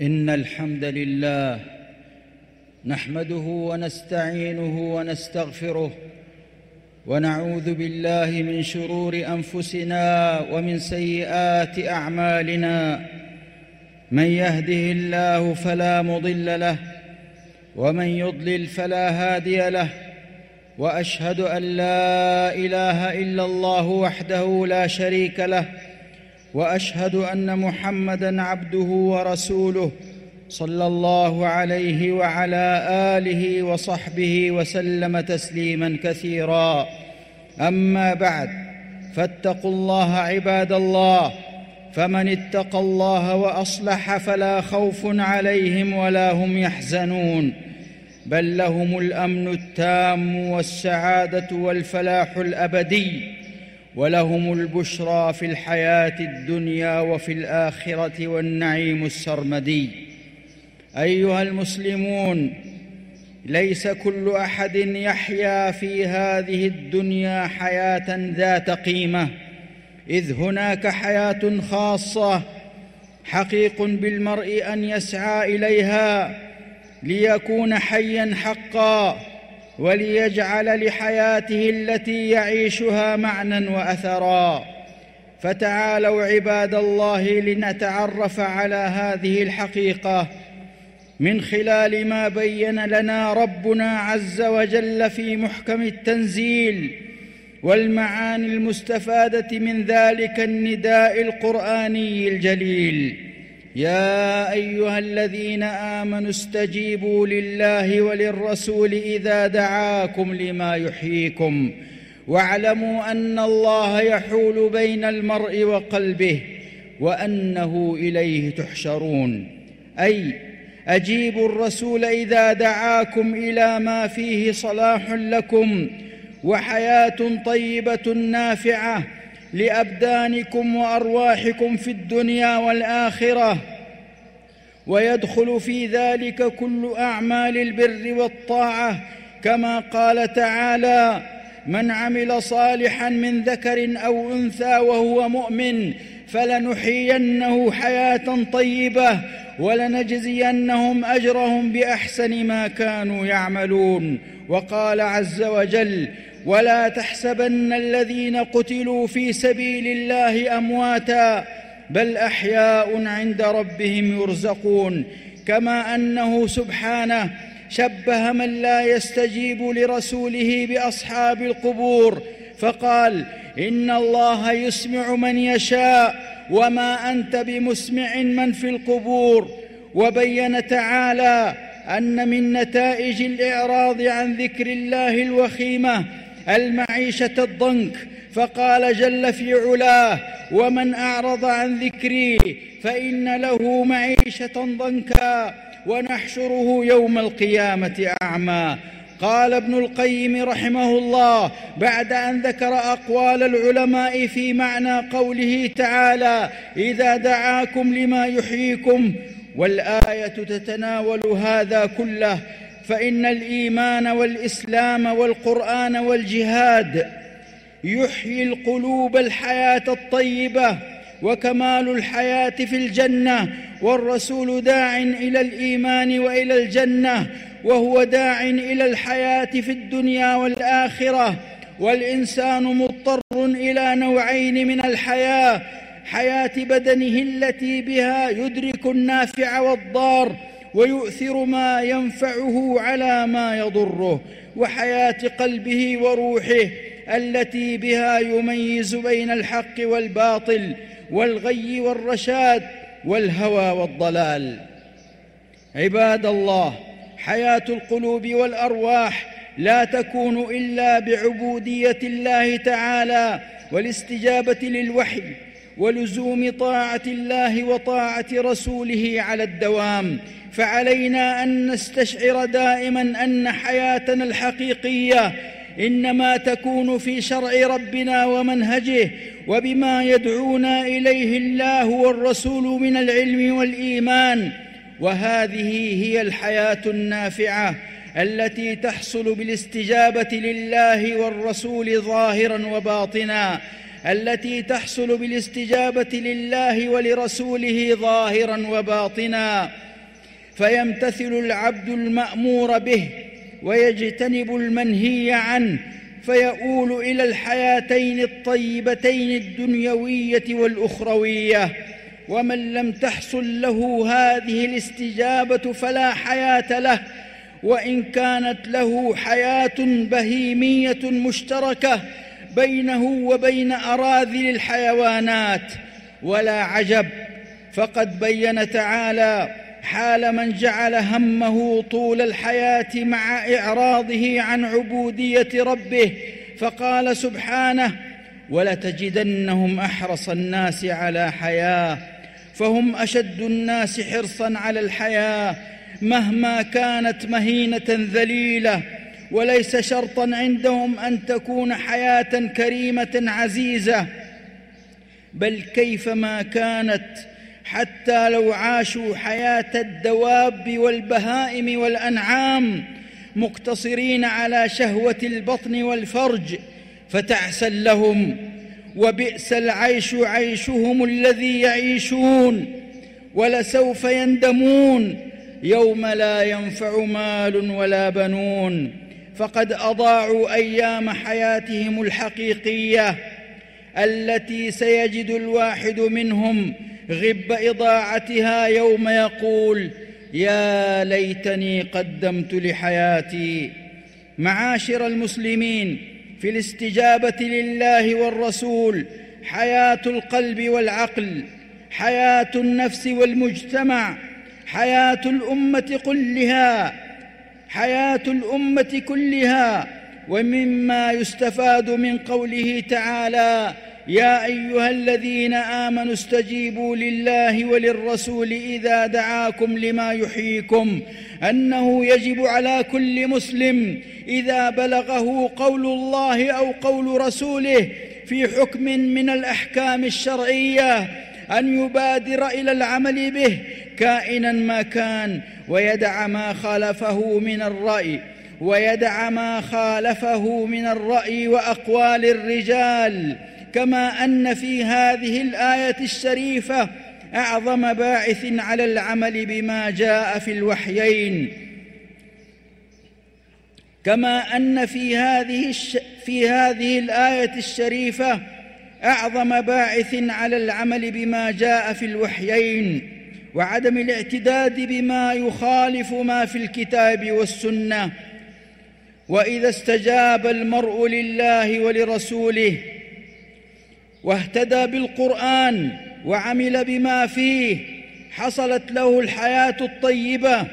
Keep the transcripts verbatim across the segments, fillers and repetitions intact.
إن الحمد لله نحمده ونستعينه ونستغفره ونعوذ بالله من شرور أنفسنا ومن سيئات أعمالنا. من يهده الله فلا مضل له ومن يضلل فلا هادي له، وأشهد أن لا إله إلا الله وحده لا شريك له، وأشهد أن محمدًا عبده ورسوله صلى الله عليه وعلى آله وصحبه وسلم تسليمًا كثيرا. أما بعد، فاتقوا الله عباد الله، فمن اتقى الله وأصلح فلا خوف عليهم ولا هم يحزنون، بل لهم الأمن التام والسعادة والفلاح الأبدي، ولهم البشرى في الحياة الدنيا وفي الآخرة والنعيم السرمدي. أيها المسلمون، ليس كل أحد يحيا في هذه الدنيا حياة ذات قيمة، إذ هناك حياة خاصة حقيق بالمرء أن يسعى إليها ليكون حياً حقاً، وليجعل لحياته التي يعيشها معنى وأثرا. فتعالوا عباد الله لنتعرف على هذه الحقيقة من خلال ما بين لنا ربنا عز وجل في محكم التنزيل، والمعاني المستفادة من ذلك النداء القرآني الجليل: يا أيها الذين آمنوا استجيبوا لله وللرسول إذا دعاكم لما يحييكم، واعلموا أن الله يحول بين المرء وقلبه وأنه إليه تحشرون. أي أجيبوا الرسول إذا دعاكم إلى ما فيه صلاح لكم وحياة طيبة نافعة لأبدانكم وأرواحكم في الدنيا والآخرة، ويدخل في ذلك كل أعمال البر والطاعة، كما قال تعالى: من عمل صالحا من ذكر أو أنثى وهو مؤمن فلنحيينه حياة طيبة ولنجزينهم أجرهم بأحسن ما كانوا يعملون. وقال عز وجل: ولا تحسبن الذين قتلوا في سبيل الله أمواتا بل أحياء عند ربهم يرزقون. كما أنه سبحانه شبه من لا يستجيب لرسوله بأصحاب القبور، فقال: إن الله يسمع من يشاء وما أنت بمسمع من في القبور. وبين تعالى أن من نتائج الإعراض عن ذكر الله الوخيمة المعيشة الضنك، فقال جل في علاه: ومن أعرض عن ذكري فإن له معيشة ضنكا ونحشره يوم القيامة أعمى. قال ابن القيم رحمه الله بعد أن ذكر أقوال العلماء في معنى قوله تعالى: إذا دعاكم لما يحييكم، والآية تتناول هذا كله، فإن الإيمان والإسلام والقرآن والجهاد يحيي القلوب الحياة الطيبة وكمال الحياة في الجنة، والرسول داع إلى الإيمان وإلى الجنة، وهو داع إلى الحياة في الدنيا والآخرة. والإنسان مضطر إلى نوعين من الحياة: حياة بدنه التي بها يدرك النافع والضار ويؤثر ما ينفعه على ما يضره، وحياة قلبه وروحه التي بها يميز بين الحق والباطل والغي والرشاد والهوى والضلال. عباد الله، حياة القلوب والأرواح لا تكون إلا بعبودية الله تعالى والاستجابة للوحي ولزوم طاعة الله وطاعة رسوله على الدوام. فعلينا أن نستشعر دائما أن حياتنا الحقيقية إنما تكون في شرع ربنا ومنهجه، وبما يدعونا إليه الله والرسول من العلم والإيمان. وهذه هي الحياة النافعة التي تحصل بالاستجابة لله والرسول ظاهرا وباطنا، التي تحصل بالاستجابة لله ولرسوله ظاهرا وباطنا. فيمتثل العبد المأمور به ويجتنب المنهي عنه، فيؤول إلى الحياتين الطيبتين الدنيوية والأخروية. ومن لم تحصل له هذه الاستجابة فلا حياة له، وإن كانت له حياة بهيمية مشتركة بينه وبين أراذل الحيوانات. ولا عجب، فقد بين تعالى حال من جعل همه طول الحياة مع إعراضه عن عبودية ربه، فقال سبحانه: ولتجدنهم أحرص الناس على حياة، فهم أشد الناس حرصا على الحياة مهما كانت مهينة ذليلة. وليس شرطا عندهم أن تكون حياة كريمة عزيزة، بل كيفما كانت، حتى لو عاشوا حياة الدواب والبهائم والأنعام مقتصرين على شهوة البطن والفرج، فتعسا لهم، وبئس العيش عيشهم الذي يعيشون، ولسوف يندمون يوم لا ينفع مال ولا بنون. فقد أضاعوا أيام حياتهم الحقيقية التي سيجد الواحد منهم غب إضاعتها يوم يقول: يا ليتني قدمت لحياتي. معاشر المسلمين، في الاستجابة لله والرسول حياة القلب والعقل، حياة النفس والمجتمع، حياة الأمة كلها حياة الأمة كلها. ومما يستفاد من قوله تعالى: يا أيها الذين آمنوا استجيبوا لله وللرسول إذا دعاكم لما يحييكم، أنه يجب على كل مسلم إذا بلغه قول الله أو قول رسوله في حكم من الأحكام الشرعية أن يبادر إلى العمل به كائنا ما كان، ويدع ما خالفه من الرأي ويدع ما خالفه من الرأي وأقوال الرجال. كما أن في هذه الآية الشريفة أعظم باعث على العمل بما جاء في الوحيين كما أن في هذه الش... في هذه الآية الشريفة أعظم باعث على العمل بما جاء في الوحيين وعدم الاعتداد بما يخالف ما في الكتاب والسنة. وإذا استجاب المرء لله ولرسوله واهتدى بالقرآن وعمل بما فيه حصلت له الحياة الطيبة.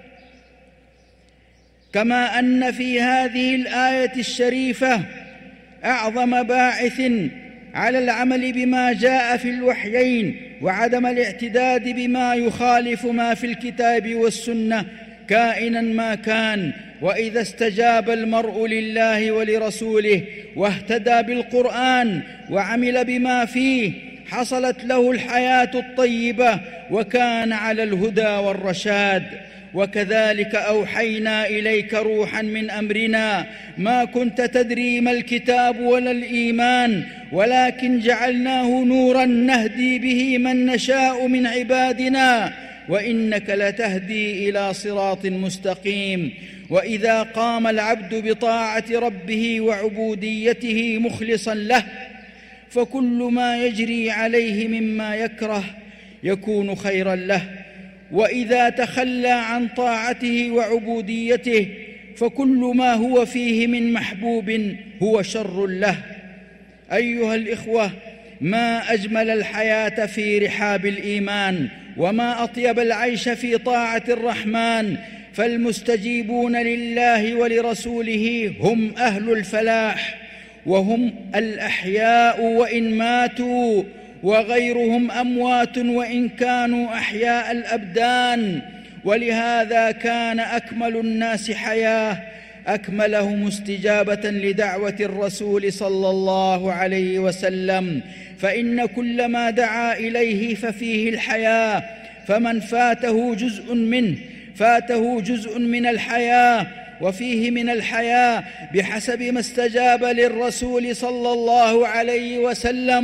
كما أن في هذه الآية الشريفة أعظم باعث على العمل بما جاء في الوحيين وعدم الاعتداد بما يخالف ما في الكتاب والسنة كائنا ما كان. وإذا استجاب المرء لله ولرسوله واهتدى بالقرآن وعمل بما فيه حصلت له الحياة الطيبة وكان على الهدى والرشاد. وكذلك أوحينا إليك روحا من أمرنا ما كنت تدري ما الكتاب ولا الإيمان ولكن جعلناه نورا نهدي به من نشاء من عبادنا وإنك لتهدي إلى صراط مستقيم. وإذا قام العبد بطاعة ربه وعبوديته مخلصا له فكل ما يجري عليه مما يكره يكون خيرا له، وإذا تخلى عن طاعته وعبوديته فكل ما هو فيه من محبوب هو شر له. أيها الإخوة، ما أجمل الحياة في رحاب الإيمان، وما أطيب العيش في طاعة الرحمن. فالمستجيبون لله ولرسوله هم أهل الفلاح، وهم الأحياء وإن ماتوا، وغيرهم أموات وإن كانوا أحياء الأبدان. ولهذا كان أكمل الناس حياة أكملهم استجابة لدعوة الرسول صلى الله عليه وسلم، فإن كل ما دعا إليه ففيه الحياة، فمن فاته جزء منه فاته جزء من الحياة، وفيه من الحياة بحسب ما استجاب للرسول صلى الله عليه وسلم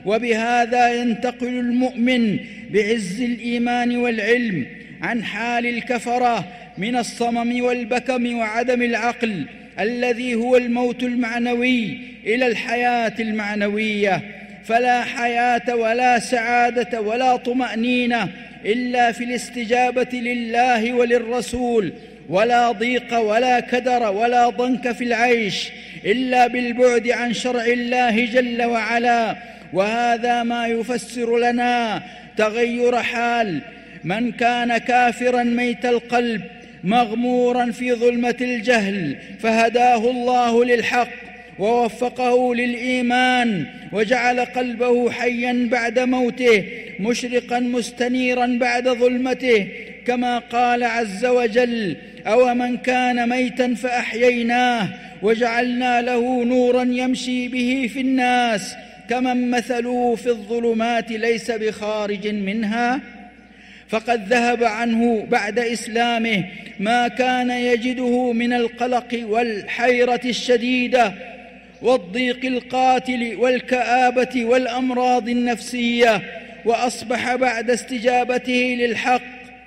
وبهذا ينتقل المؤمن بعز الإيمان والعلم عن حال الكفرة من الصمم والبكم وعدم العقل الذي هو الموت المعنوي إلى الحياة المعنوية. فلا حياة ولا سعادة ولا طمأنينة إلا في الاستجابة لله وللرسول، ولا ضيق ولا كدر ولا ضنك في العيش إلا بالبعد عن شرع الله جل وعلا. وهذا ما يفسر لنا تغير حال من كان كافراً ميت القلب مغموراً في ظلمة الجهل، فهداه الله للحق ووفقه للإيمان وجعل قلبه حياً بعد موته، مشرقاً مستنيراً بعد ظلمته، كما قال عز وجل: أو من كان ميتاً فأحييناه وجعلنا له نوراً يمشي به في الناس كمن مثله في الظلمات ليس بخارج منها. فقد ذهب عنه بعد إسلامه ما كان يجده من القلق والحيرة الشديدة والضيق القاتل والكآبة والأمراض النفسية، وأصبح بعد استجابته للحق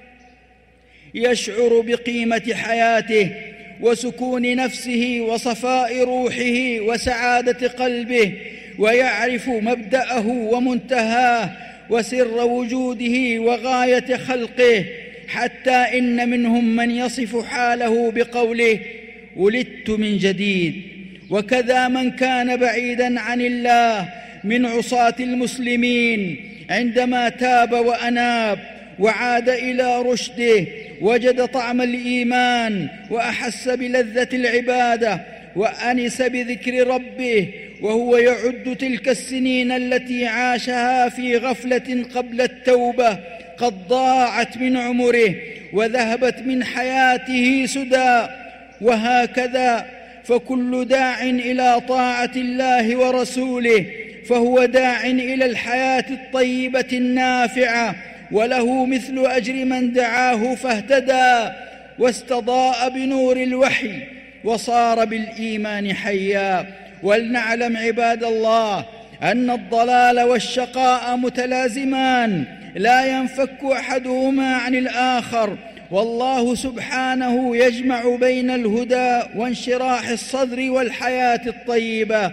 يشعر بقيمة حياته وسكون نفسه وصفاء روحه وسعادة قلبه، ويعرف مبدأه ومنتهاه وسر وجوده وغاية خلقه، حتى إن منهم من يصف حاله بقوله: ولدت من جديد. وكذا من كان بعيداً عن الله من عصاة المسلمين عندما تاب وأناب وعاد إلى رشده وجد طعم الإيمان وأحس بلذة العبادة وأنس بذكر ربه، وهو يعد تلك السنين التي عاشها في غفلة قبل التوبة قد ضاعت من عمره وذهبت من حياته سدى. وهكذا فكل داع إلى طاعة الله ورسوله فهو داع إلى الحياة الطيبة النافعة، وله مثل أجر من دعاه فاهتدى واستضاء بنور الوحي وصار بالإيمان حيا. ولنعلم عباد الله أن الضلال والشقاء متلازمان لا ينفك أحدهما عن الآخر، والله سبحانه يجمع بين الهدى وانشراح الصدر والحياة الطيبة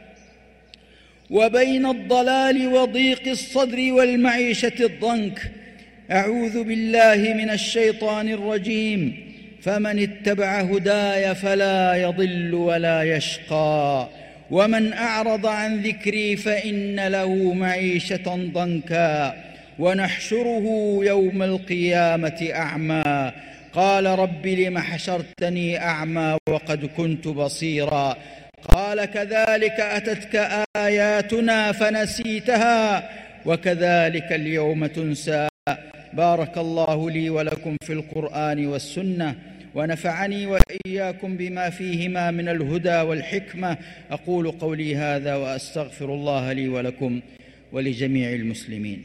وبين الضلال وضيق الصدر والمعيشة الضنك. أعوذ بالله من الشيطان الرجيم. فمن اتبع هداي فلا يضل ولا يشقى، ومن أعرض عن ذكري فإن له معيشة ضنكا ونحشره يوم القيامة أعمى. قال رب لم حشرتني أعمى وقد كنت بصيرا. قال كذلك أتتك آياتنا فنسيتها وكذلك اليوم تنسى. بارك الله لي ولكم في القرآن والسنة، ونفعني وإياكم بما فيهما من الهدى والحكمة. أقول قولي هذا وأستغفر الله لي ولكم ولجميع المسلمين.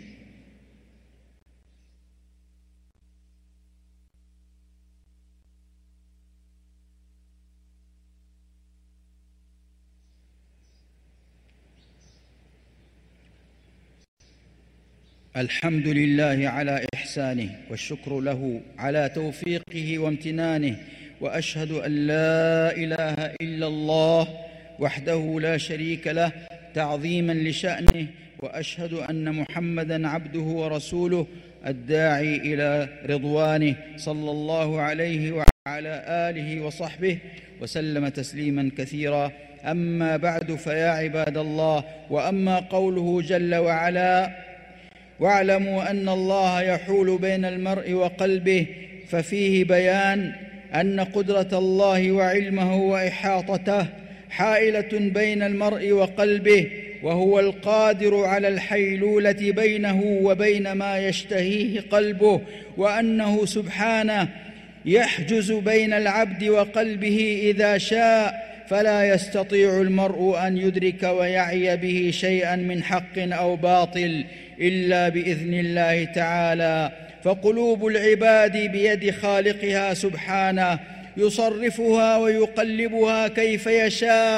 الحمد لله على إحسانه، والشكر له على توفيقه وامتنانه، وأشهد أن لا إله إلا الله وحده لا شريك له تعظيما لشأنه، وأشهد أن محمدًا عبده ورسوله الداعي إلى رضوانه صلى الله عليه وعلى آله وصحبه وسلم تسليما كثيرا. أما بعد، فيا عباد الله، وأما قوله جل وعلا: واعلموا أن الله يحول بين المرء وقلبه، ففيه بيان أن قدرة الله وعلمه وإحاطته حائلة بين المرء وقلبه، وهو القادر على الحيلولة بينه وبين ما يشتهيه قلبه، وأنه سبحانه يحجز بين العبد وقلبه إذا شاء، فلا يستطيع المرء أن يدرك ويعي به شيئا من حق أو باطل إلا بإذن الله تعالى. فقلوب العباد بيد خالقها سبحانه، يصرفها ويقلبها كيف يشاء،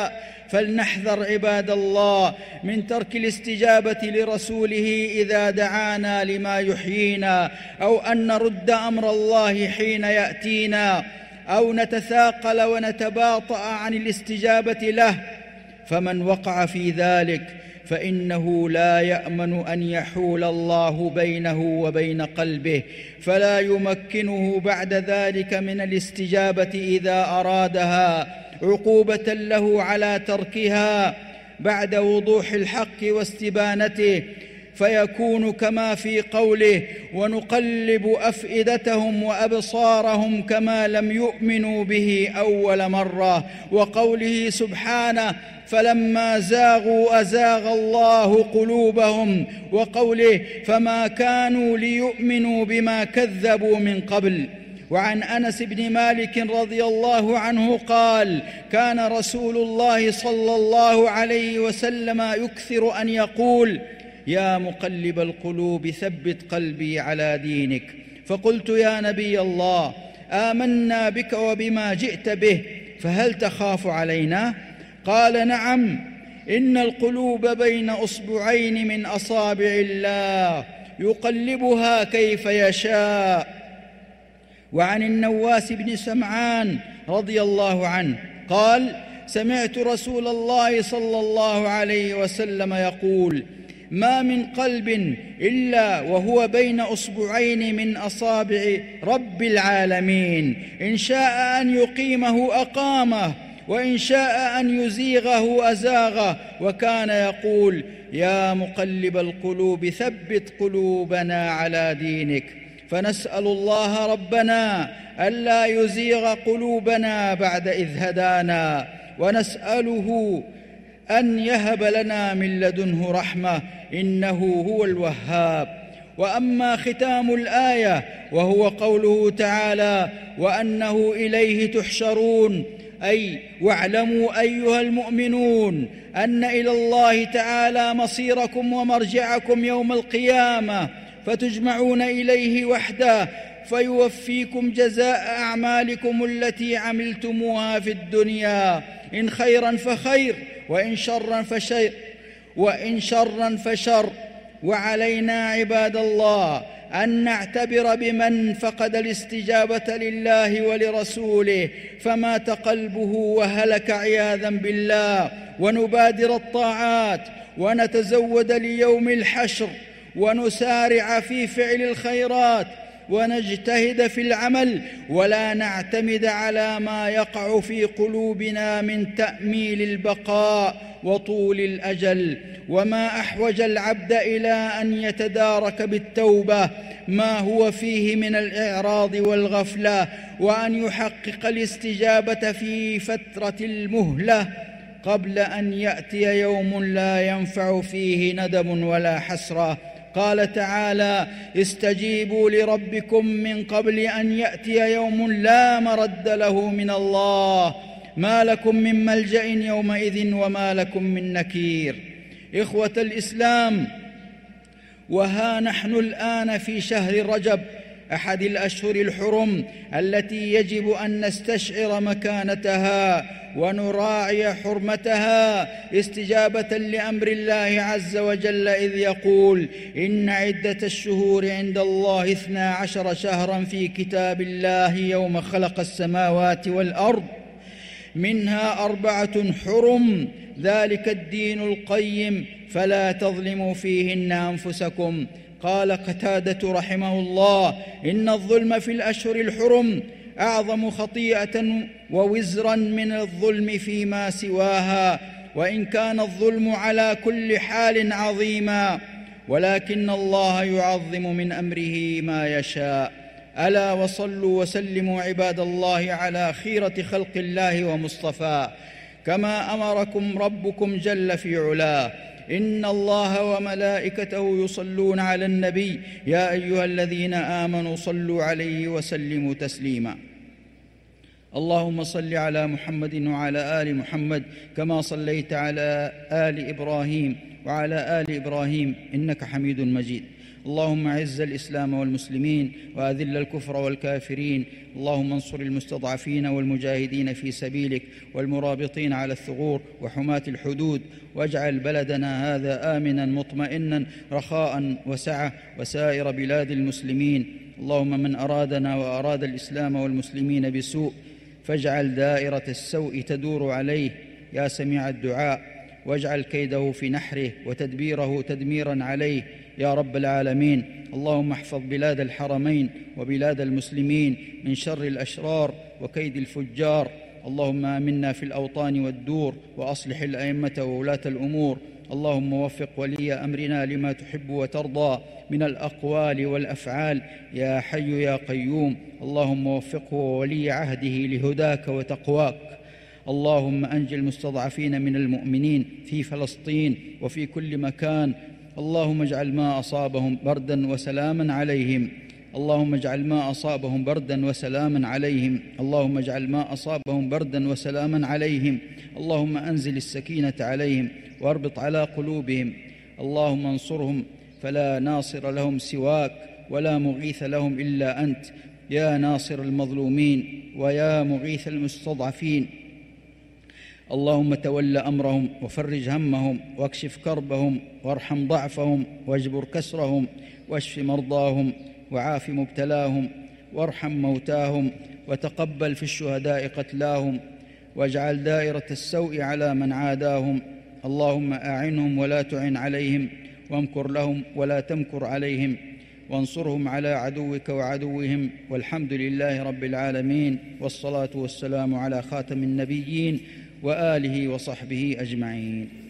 فلنحذر عباد الله من ترك الاستجابة لرسوله إذا دعانا لما يحيينا، أو أن نرد أمر الله حين يأتينا، أو نتثاقل ونتباطأ عن الاستجابة له. فمن وقع في ذلك فإنه لا يأمن أن يحول الله بينه وبين قلبه، فلا يمكنه بعد ذلك من الاستجابة إذا أرادها، عقوبة له على تركها بعد وضوح الحق واستبانته، فيكون كما في قوله: ونقلب أفئدتهم وأبصارهم كما لم يؤمنوا به أول مرة، وقوله سبحانه: فلما زاغوا أزاغ الله قلوبهم، وقوله: فما كانوا ليؤمنوا بما كذبوا من قبل. وعن أنس بن مالك رضي الله عنه قال: كان رسول الله صلى الله عليه وسلم يكثر أن يقول: يا مقلب القلوب ثبت قلبي على دينك. فقلت: يا نبي الله، آمنا بك وبما جئت به، فهل تخاف علينا؟ قال: نعم، إن القلوب بين أصبعين من أصابع الله يقلبها كيف يشاء. وعن النواس بن سمعان رضي الله عنه قال: سمعت رسول الله صلى الله عليه وسلم يقول: ما من قلب إلا وهو بين أصبعين من أصابع رب العالمين، إن شاء أن يقيمه أقامه، وإن شاء أن يزيغه أزاغه. وكان يقول: يا مقلب القلوب ثبت قلوبنا على دينك. فنسأل الله ربنا ألا يزيغ قلوبنا بعد إذ هدانا، ونسأله أن يهب لنا من لدنه رحمة، إنه هو الوهاب. وأما ختام الآية وهو قوله تعالى: وأنه إليه تحشرون، أي واعلموا أيها المؤمنون أن إلى الله تعالى مصيركم ومرجعكم يوم القيامة، فتجمعون إليه وحده فيوفيكم جزاء أعمالكم التي عملتموها في الدنيا، إن خيرا فخير، وإن شرا فشر وإن شرا فشر. وعلينا عباد الله أن نعتبر بمن فقد الاستجابة لله ولرسوله فمات قلبه وهلك عياذا بالله، ونبادر الطاعات، ونتزود ليوم الحشر، ونسارع في فعل الخيرات، ونجتهد في العمل، ولا نعتمد على ما يقع في قلوبنا من تأميل البقاء وطول الأجل. وما أحوج العبد إلى أن يتدارك بالتوبة ما هو فيه من الإعراض والغفلة، وأن يحقق الاستجابة في فترة المهلة قبل أن يأتي يوم لا ينفع فيه ندم ولا حسرة. قال تعالى: استجيبوا لربكم من قبل أن يأتي يوم لا مرد له من الله، ما لكم من ملجأ يومئذ وما لكم من نكير. إخوة الإسلام، وها نحن الآن في شهر رجب، أحد الأشهر الحرم التي يجب أن نستشعر مكانتها ونراعي حرمتها استجابة لأمر الله عز وجل، إذ يقول: إن عدة الشهور عند الله اثنا عشر شهرا في كتاب الله يوم خلق السماوات والأرض منها أربعة حرم، ذلك الدين القيم، فلا تظلموا فيهن أنفسكم. قال قتادة رحمه الله: إن الظلم في الأشهر الحرم أعظم خطيئة ووزرا من الظلم فيما سواها، وإن كان الظلم على كل حال عظيما، ولكن الله يعظم من أمره ما يشاء. ألا وصلوا وسلموا عباد الله على خيرة خلق الله ومصطفاه، كما أمركم ربكم جل في علاه. إن الله وملائكته يصلون على النبي، يا أيها الذين آمنوا صلوا عليه وسلموا تسليما. اللهم صل على محمد وعلى آل محمد كما صليت على آل إبراهيم وعلى آل إبراهيم إنك حميد مجيد. اللهم أعز الإسلام والمسلمين وأذل الكفر والكافرين. اللهم انصر المستضعفين والمجاهدين في سبيلك والمرابطين على الثغور وحماة الحدود، واجعل بلدنا هذا آمنا مطمئنا رخاء وسعة وسائر بلاد المسلمين. اللهم من أرادنا وأراد الإسلام والمسلمين بسوء فاجعل دائرة السوء تدور عليه يا سميع الدعاء، واجعل كيده في نحره وتدبيره تدميرا عليه يا رب العالمين. اللهم احفظ بلاد الحرمين وبلاد المسلمين من شر الأشرار وكيد الفجار. اللهم آمنا في الأوطان والدور، وأصلح الأئمة وولاة الأمور. اللهم وفق ولي أمرنا لما تحب وترضى من الأقوال والأفعال يا حي يا قيوم. اللهم وفقه وولي عهده لهداك وتقواك. اللهم أنج المستضعفين من المؤمنين في فلسطين وفي كل مكان. اللهم اجعل ما أصابهم بردا وسلاما عليهم. اللهم اجعل ما أصابهم بردا وسلاما عليهم. اللهم اجعل ما أصابهم بردا وسلاما عليهم. اللهم أنزل السكينة عليهم واربط على قلوبهم. اللهم انصرهم فلا ناصر لهم سواك ولا مغيث لهم إلا أنت يا ناصر المظلومين ويا مغيث المستضعفين. اللهم تول أمرهم وفرج همهم واكشف كربهم وارحم ضعفهم واجبر كسرهم واشف مرضاهم وعاف مبتلاهم وارحم موتاهم وتقبل في الشهداء قتلاهم، واجعل دائرة السوء على من عاداهم. اللهم أعنهم ولا تعن عليهم، وامكر لهم ولا تمكر عليهم، وانصرهم على عدوك وعدوهم. والحمد لله رب العالمين، والصلاة والسلام على خاتم النبيين وآله وصحبه أجمعين.